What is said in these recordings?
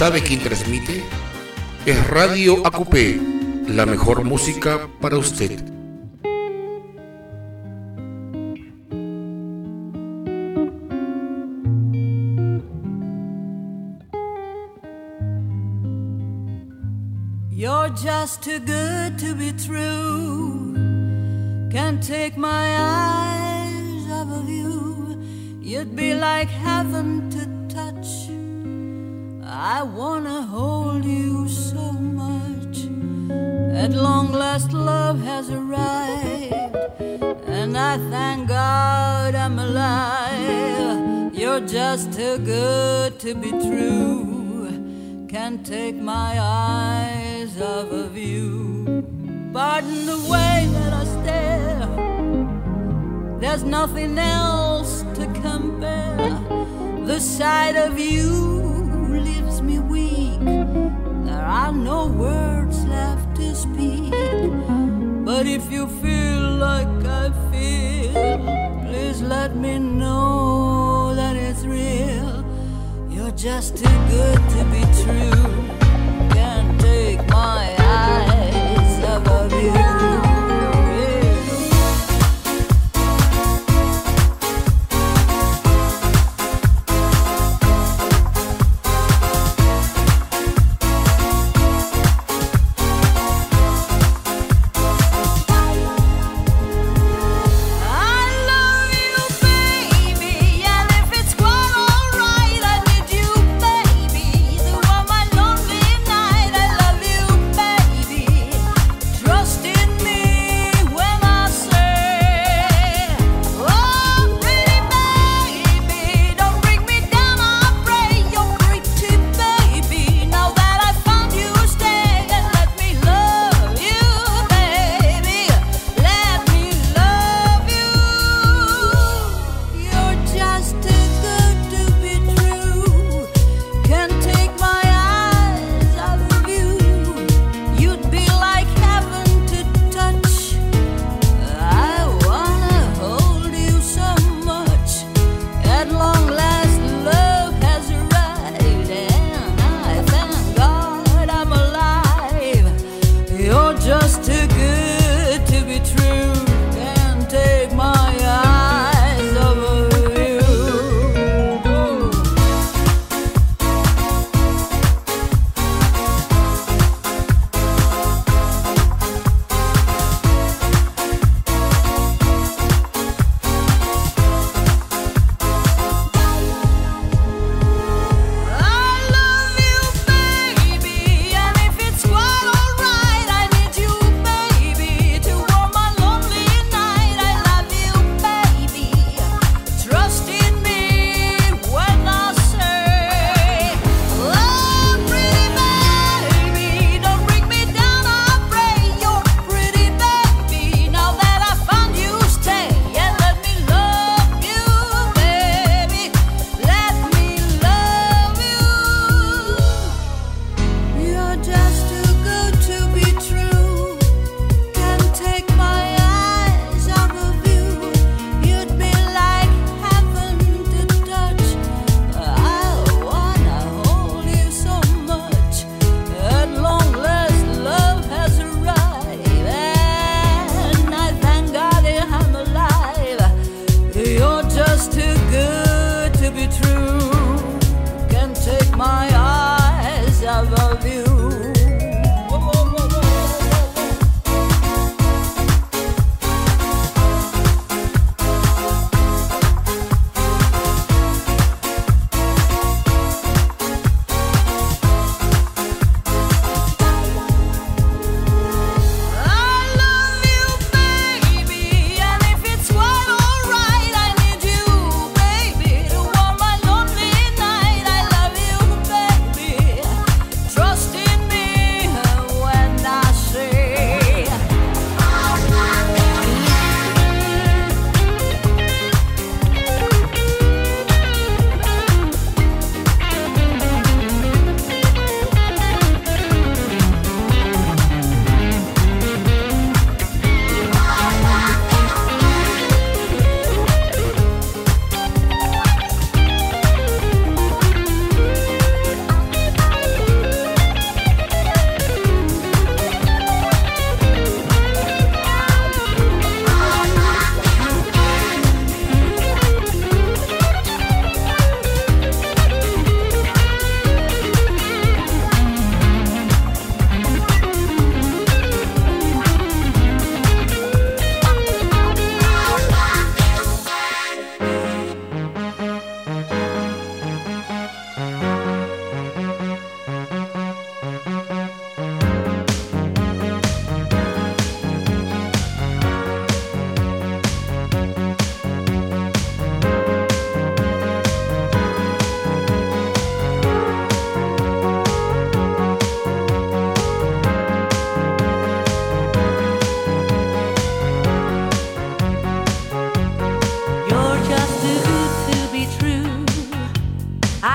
¿Sabe quién transmite? Es Radio AQP, la mejor música para usted. You're just too good to be true. Can't take my eyes off of you. You'd be like heaven to touch. I wanna hold you so much. At long last love has arrived, and I thank God I'm alive. You're just too good to be true. Can't take my eyes off of you. Pardon the way that I stare. There's nothing else to compare. The sight of you leaves me weak. There are no words left to speak. But if you feel like I feel, please let me know that it's real. You're just too good to be true. Can't take my eyes off of you.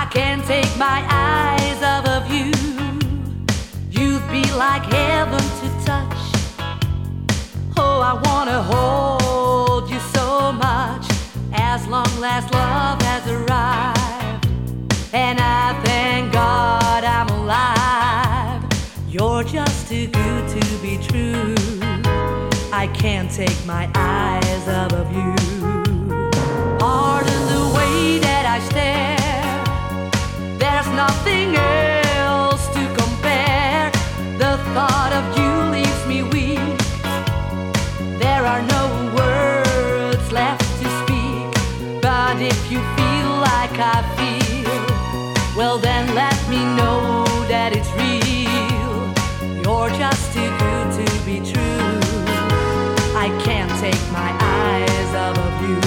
can't take my eyes off of you. You'd be like heaven to touch. Oh, I wanna hold you so much. As long as love has arrived, and I thank God I'm alive. You're just too good to be true. I can't take my eyes off of you. Pardon the way that I stare. There's nothing else to compare. The thought of you leaves me weak. There are no words left to speak. But if you feel like I feel, well then let me know that it's real. You're just too good to be true. I can't take my eyes off of you.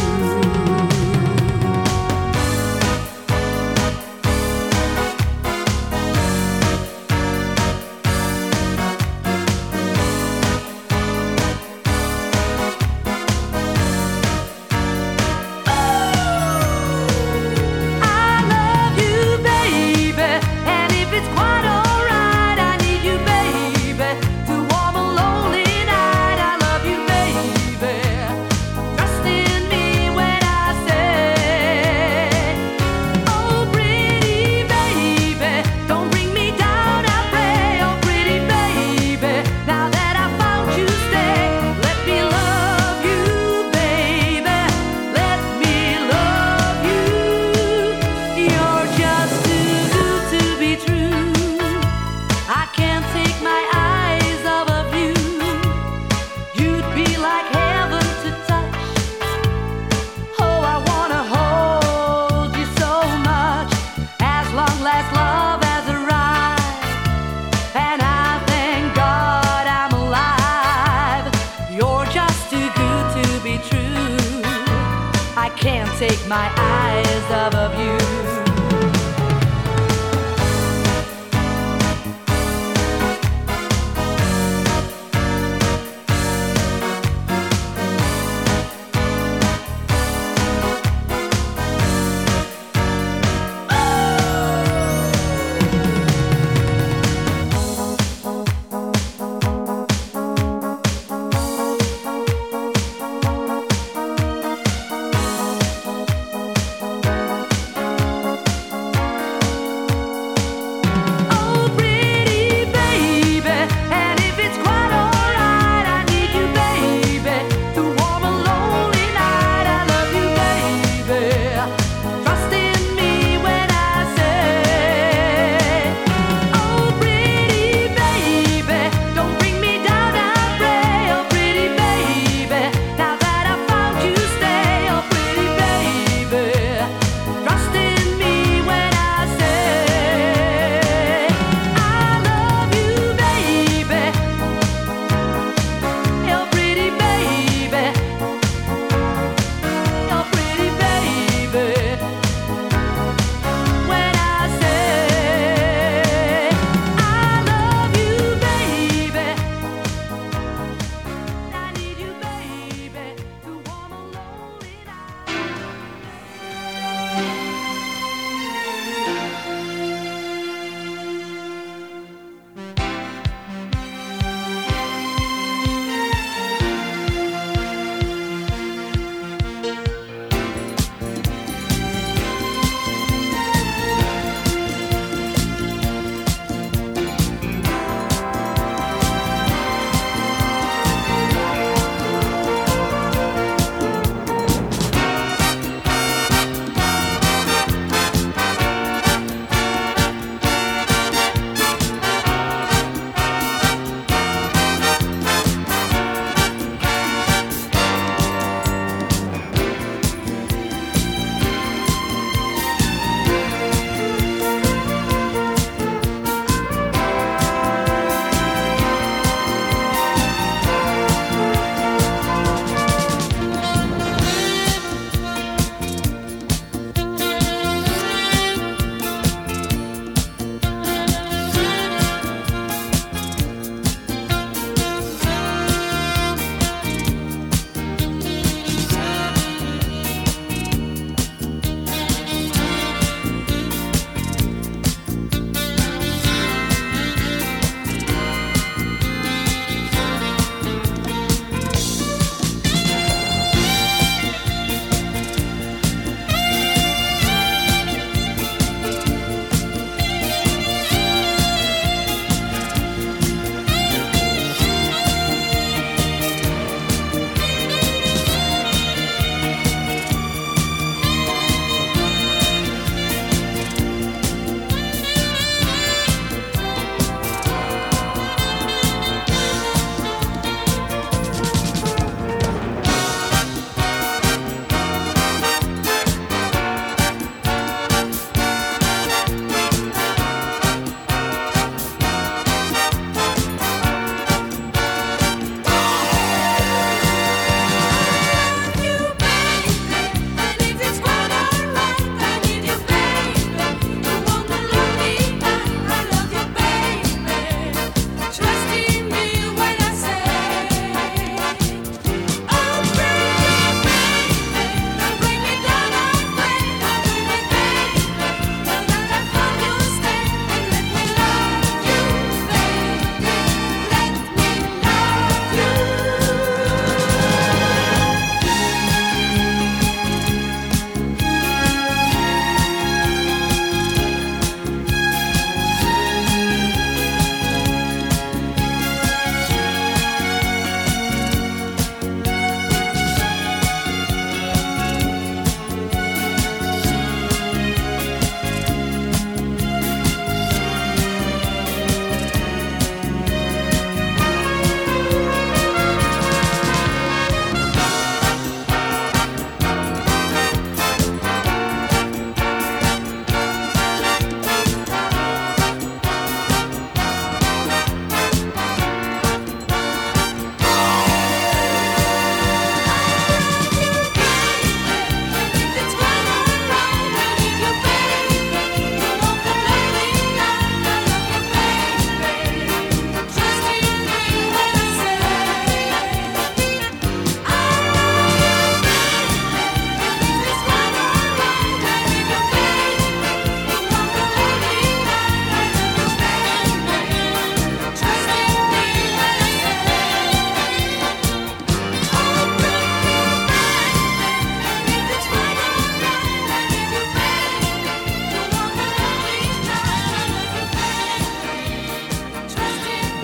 Take my eyes off of you.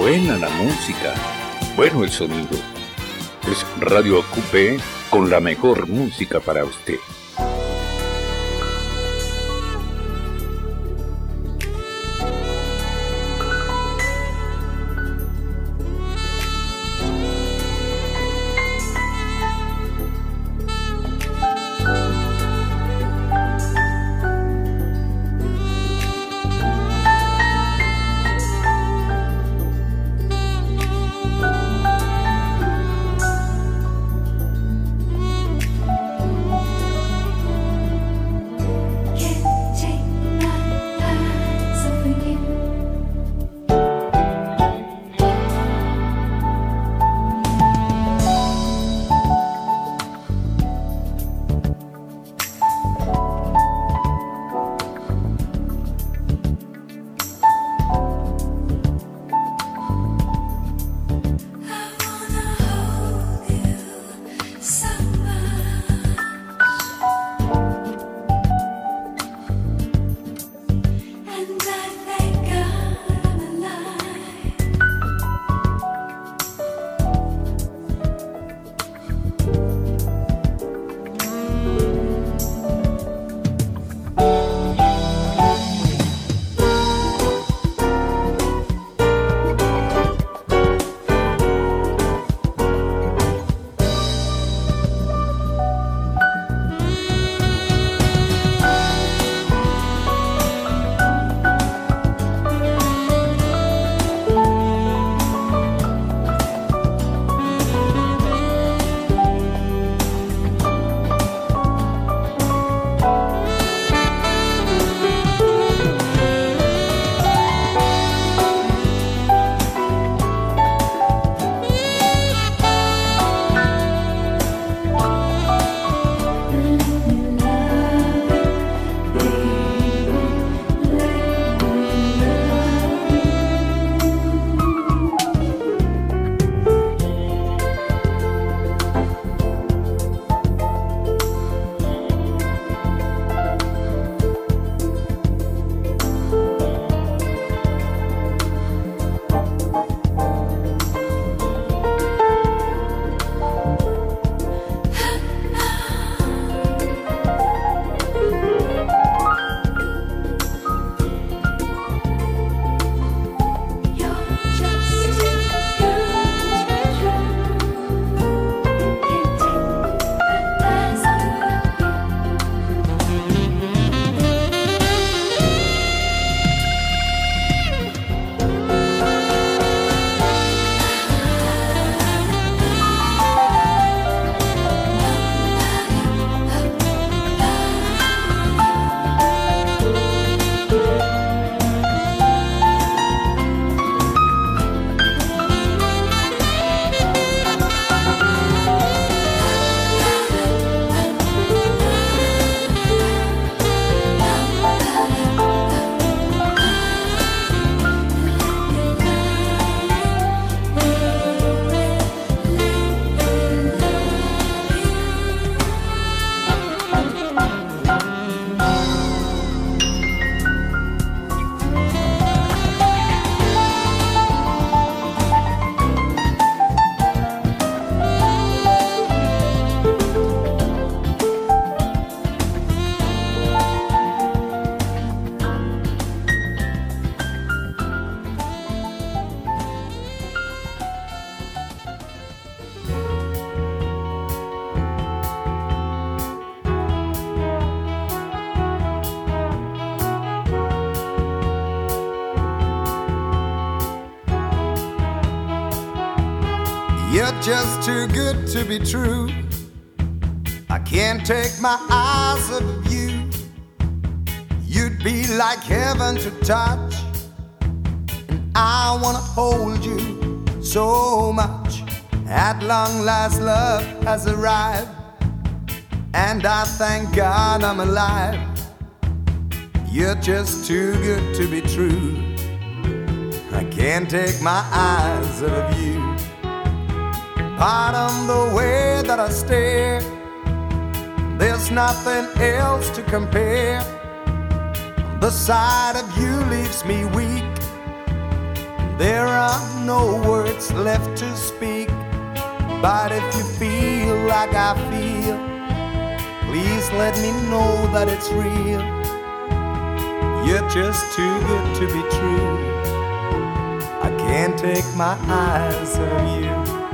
Buena la música, bueno el sonido. Es Radio Acupé con la mejor música para usted. You're just too good to be true. I can't take my eyes off of you. You'd be like heaven to touch, and I wanna hold you so much. At long last, love has arrived, and I thank God I'm alive. You're just too good to be true. I can't take my eyes off of you. Pardon the way that I stare, there's nothing else to compare. The sight of you leaves me weak. There are no words left to speak, but if you feel like I feel, please let me know that it's real. You're just too good to be true. I can't take my eyes off you.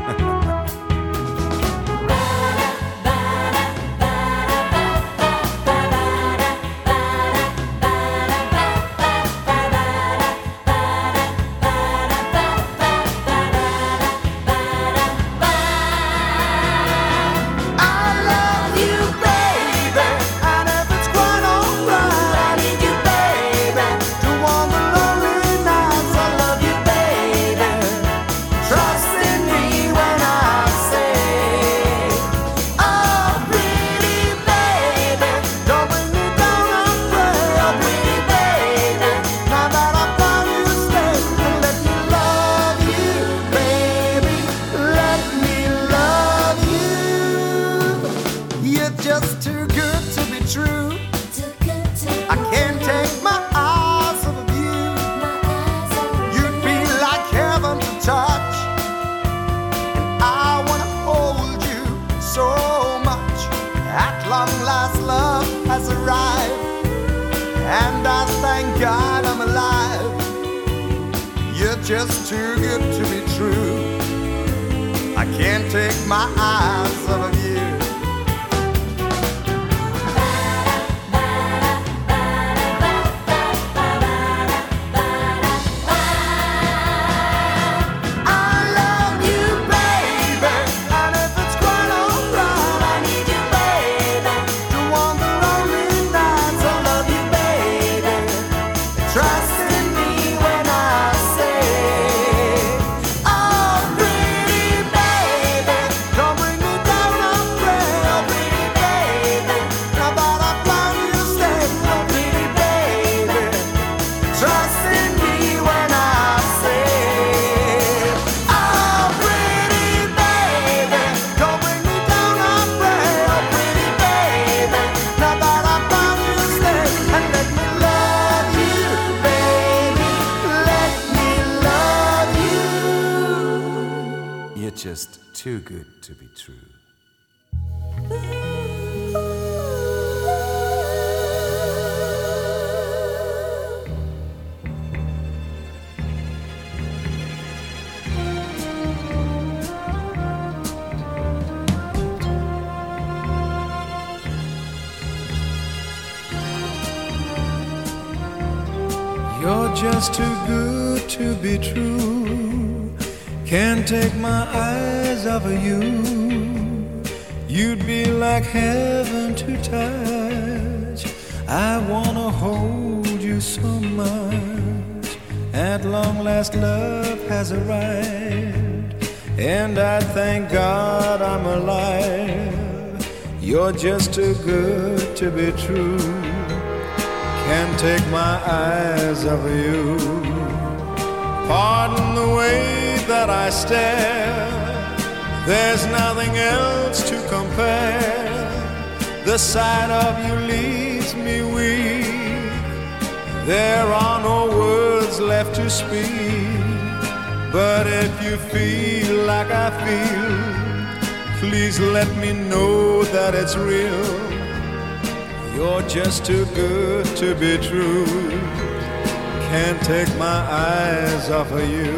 God, I'm alive. You're just too good to be true. I can't take my eyes off of you. Just too good to be true. You're just too good to be true. Can't take my eyes off of you. You'd be like heaven to touch. I wanna hold you so much. At long last love has arrived, and I thank God I'm alive. You're just too good to be true. Can't take my eyes off of you. Pardon the way that I stare, there's nothing else to compare. The sight of you leaves me weak. There are no words left to speak. But if you feel like I feel, please let me know that it's real. You're just too good to be true. Can't take my eyes off of you.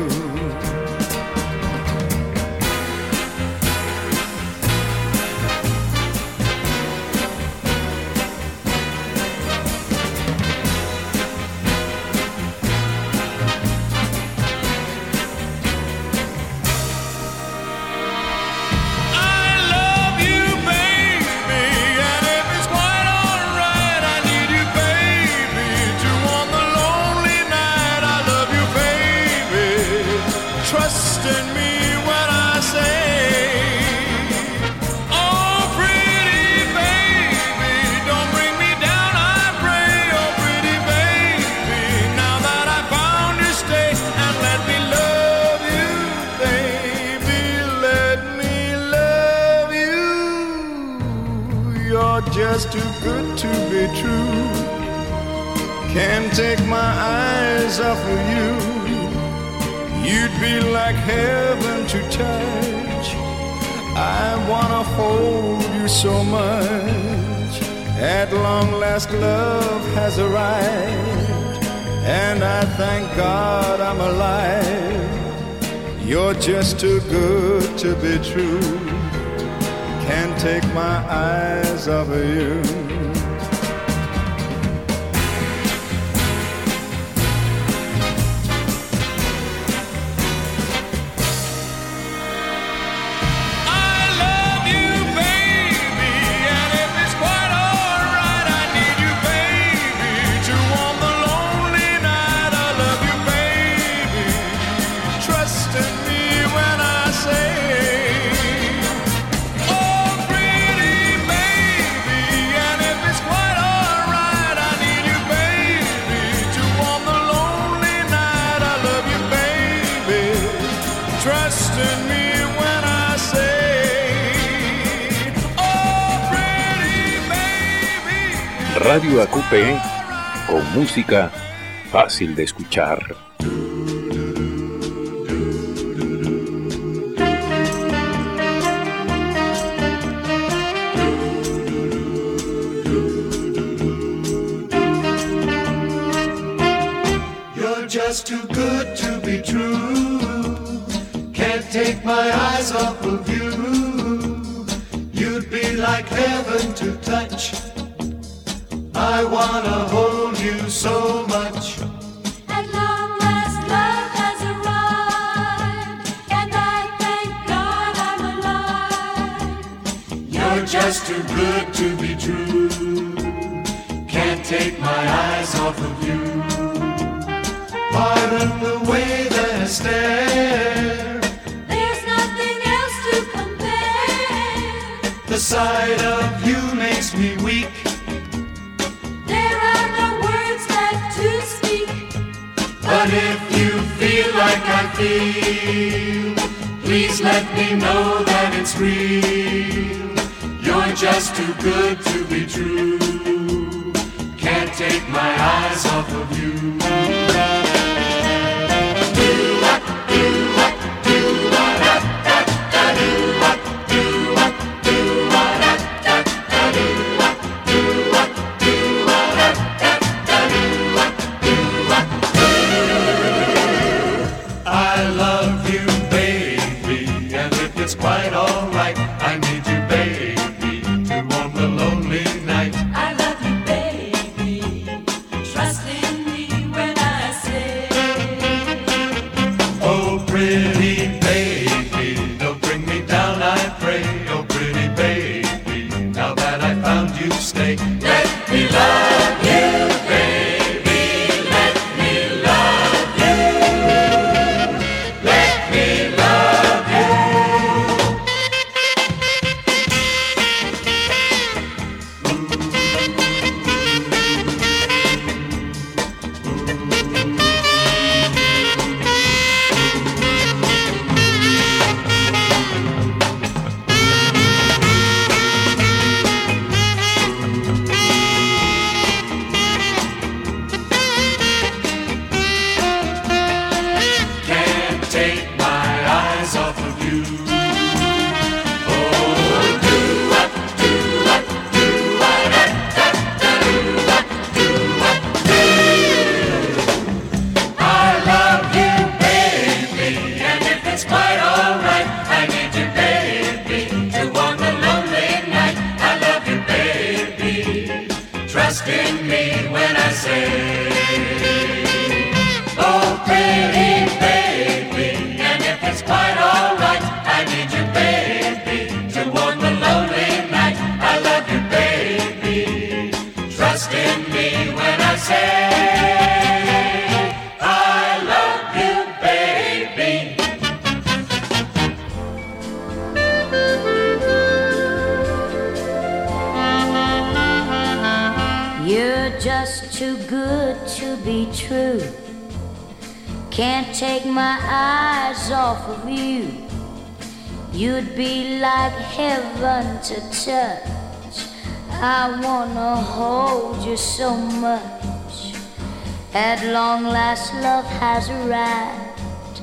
Just too good to be true. Can't take my eyes off of you. You'd be like heaven to touch. I wanna hold you so much. At long last love has arrived, and I thank God I'm alive. You're just too good to be true. Can't take my eyes off of you. Radio AQP, con música fácil de escuchar. You're just too good to be true. Can't take my eyes off of you. You'd be like heaven to touch. I wanna hold you so much. At long last love has arrived, and I thank God I'm alive. You're just too good to be true. Can't take my eyes off of you. Pardon the way that I stare. There's nothing else to compare. The sight of you makes me weak. But if you feel like I feel, please let me know that it's real. You're just too good to be true. Can't take my eyes off of you. Quite alright, I need you, baby, to warm the lonely night. I love you, baby, trust in me when I say, oh pretty baby, don't bring me down, I pray. Oh pretty baby, now that I found you, stay. Let me love you, baby, let me love you. Let me love you. Trust in me when I say, oh pretty baby, and if it's quite alright, I need you, baby, to warm the lonely night. I love you, baby. Trust in me when I say, I love you, baby. You're just too good to be true. Can't take my eyes off of you. You'd be like heaven to touch. I wanna hold you so much. At long last love has arrived,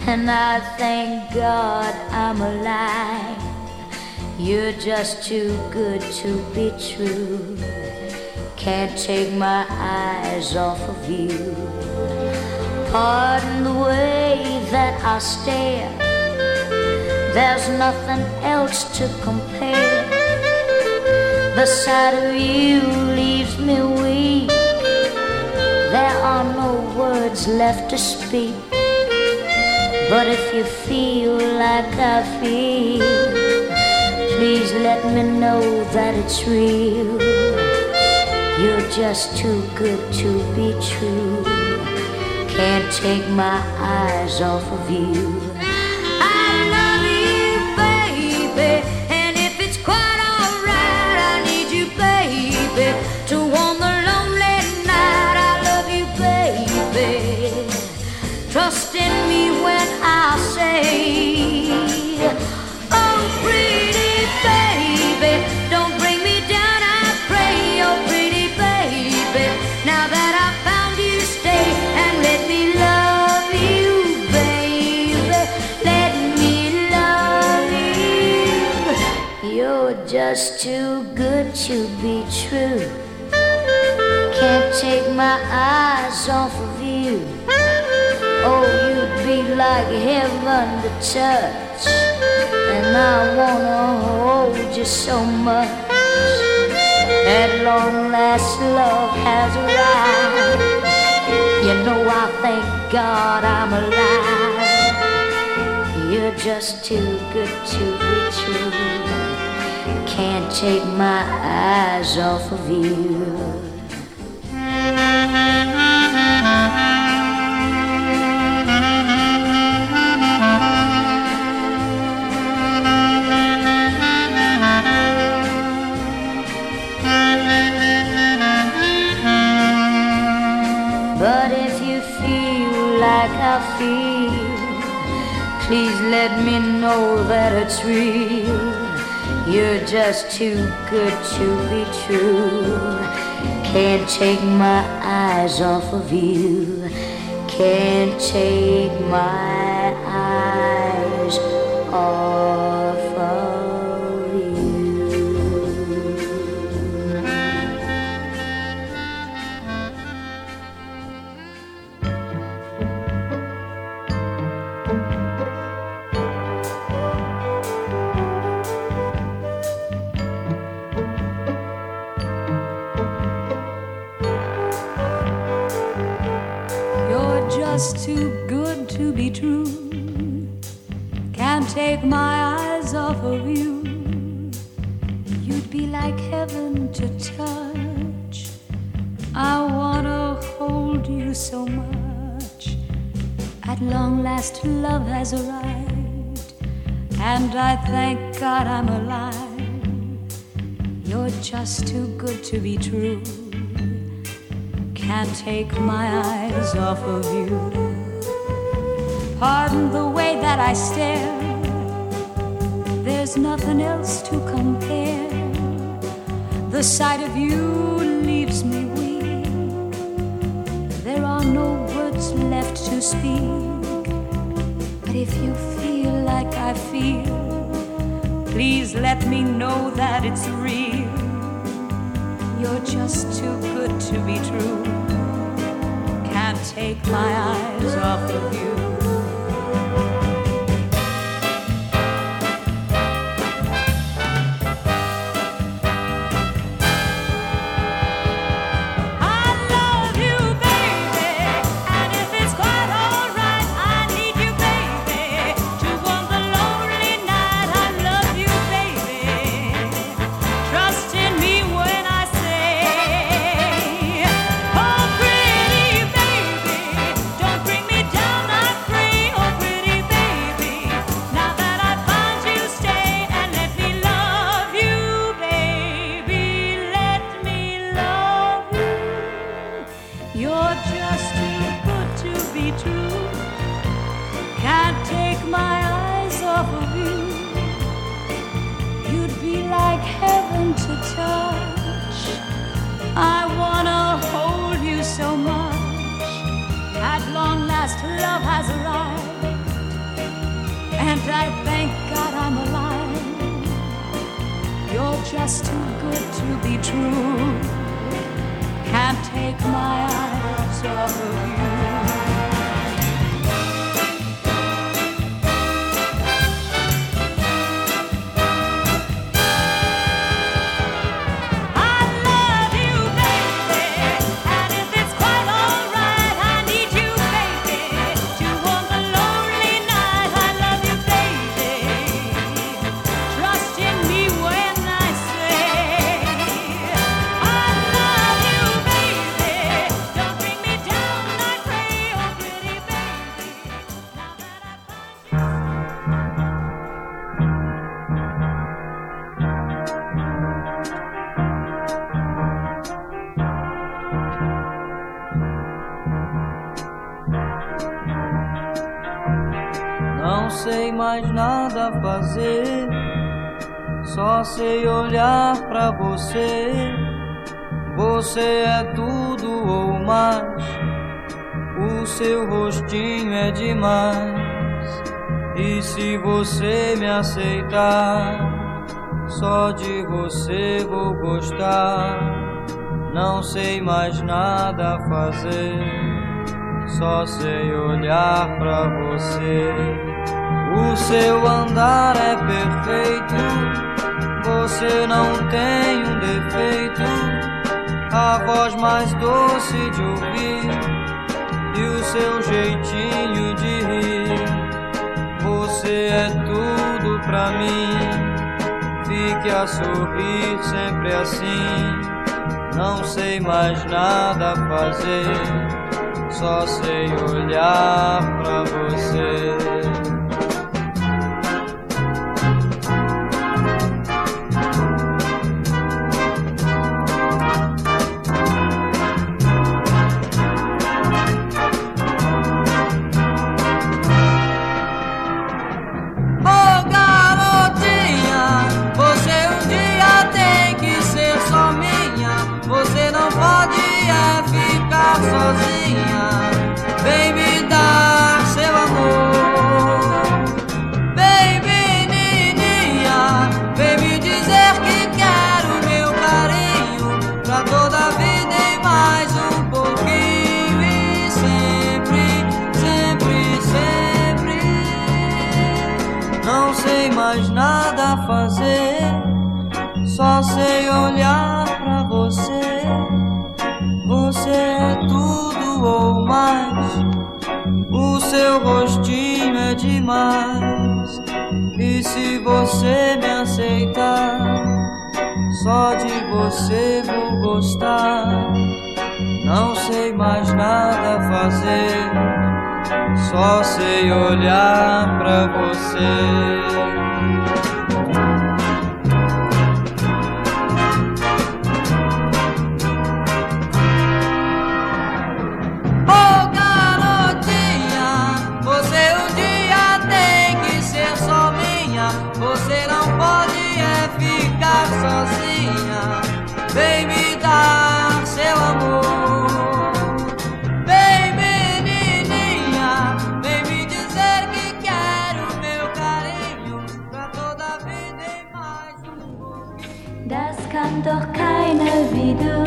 and I thank God I'm alive. You're just too good to be true. Can't take my eyes off of you. Pardon the way that I stare. There's nothing else to compare. The sight of you leaves me weak. There are no words left to speak. But if you feel like I feel, please let me know that it's real. You're just too good to be true. Can't take my eyes off of you. I love you, baby, and if it's quite alright, I need you, baby, to warm the lonely night. I love you, baby. Trust in me when I say, oh, pretty baby, don't bring me down, I pray. Oh, pretty baby, now that I found you, stay and let me love you, baby. Let me love you. You're just too good to be true. Can't take my eyes off of you. Oh, you'd be like heaven to touch, and I wanna hold you so much. At long last, love has arrived. You know I thank God I'm alive. You're just too good to be true. Can't take my eyes off of you. But if you feel like I feel, please let me know that it's real. You're just too good to be true. Can't take my eyes off of you. Can't take my eyes off of you. Just too good to be true. Can't take my eyes off of you. You'd be like heaven to touch. I wanna hold you so much. At long last, love has arrived, and I thank God I'm alive. You're just too good to be true. Can't take my eyes off of you. Pardon the way that I stare. There's nothing else to compare. The sight of you leaves me weak. There are no words left to speak. But if you feel like I feel, please let me know that it's real. You're just too good to be true. Can't take my eyes off of you. Love has arrived, I thank God I'm alive. You're just too good to be true. Can't take my eyes off of you. Não sei mais nada a fazer, só sei olhar pra você. Você é tudo ou mais, o seu rostinho é demais. E se você me aceitar, só de você vou gostar. Não sei mais nada a fazer, só sei olhar pra você. O seu andar é perfeito, você não tem um defeito. A voz mais doce de ouvir e o seu jeitinho de rir. Você é tudo pra mim, fique a sorrir sempre assim. Não sei mais nada a fazer, só sei olhar pra você. Sozinha, vem me dar seu amor. Vem menininha, vem me dizer que quer o meu carinho pra toda a vida e mais um pouquinho. E sempre, sempre, sempre. Não sei mais nada a fazer, só sei olhar pra você. Você é tudo ou mais, o seu rostinho é demais. E se você me aceitar, só de você vou gostar. Não sei mais nada a fazer, só sei olhar pra você. Você não pode é ficar sozinha, vem me dar seu amor. Vem menininha, vem me dizer que quer o meu carinho pra toda a vida e mais um pouquinho. Das kann doch keiner wie du.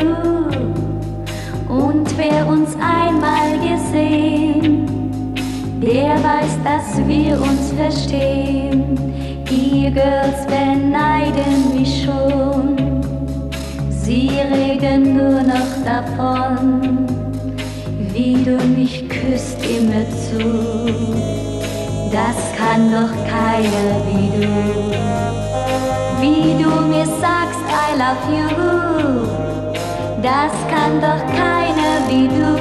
Und wer uns einmal gesehen, der weiß, dass wir uns verstehen. E-Girls beneiden mich schon, sie reden nur noch davon, wie du mich küsst immerzu. Das kann doch keiner wie du. Wie du mir sagst, I love you, das kann doch keiner wie du.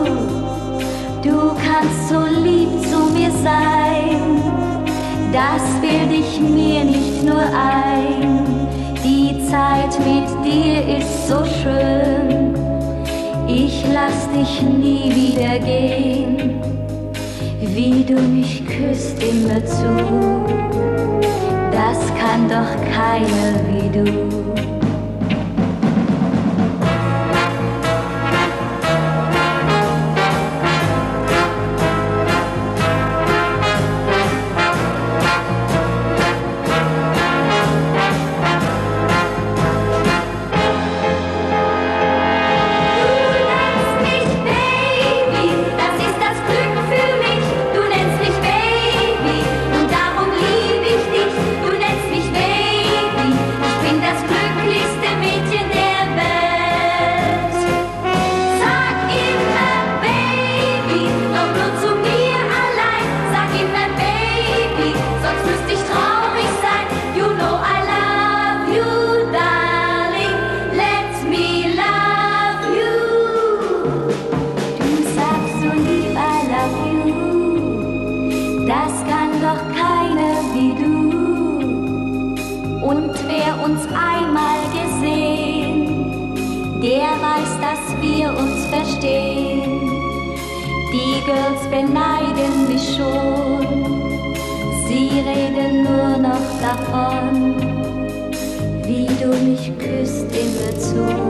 Du kannst so lieb zu mir sein, das bild ich mir nicht nur ein. Die Zeit mit dir ist so schön, ich lass dich nie wieder gehen. Wie du mich küsst immerzu, das kann doch keiner wie du. Wer weiß, dass wir uns verstehen? Die Girls beneiden mich schon. Sie reden nur noch davon, wie du mich küsst in der Zone.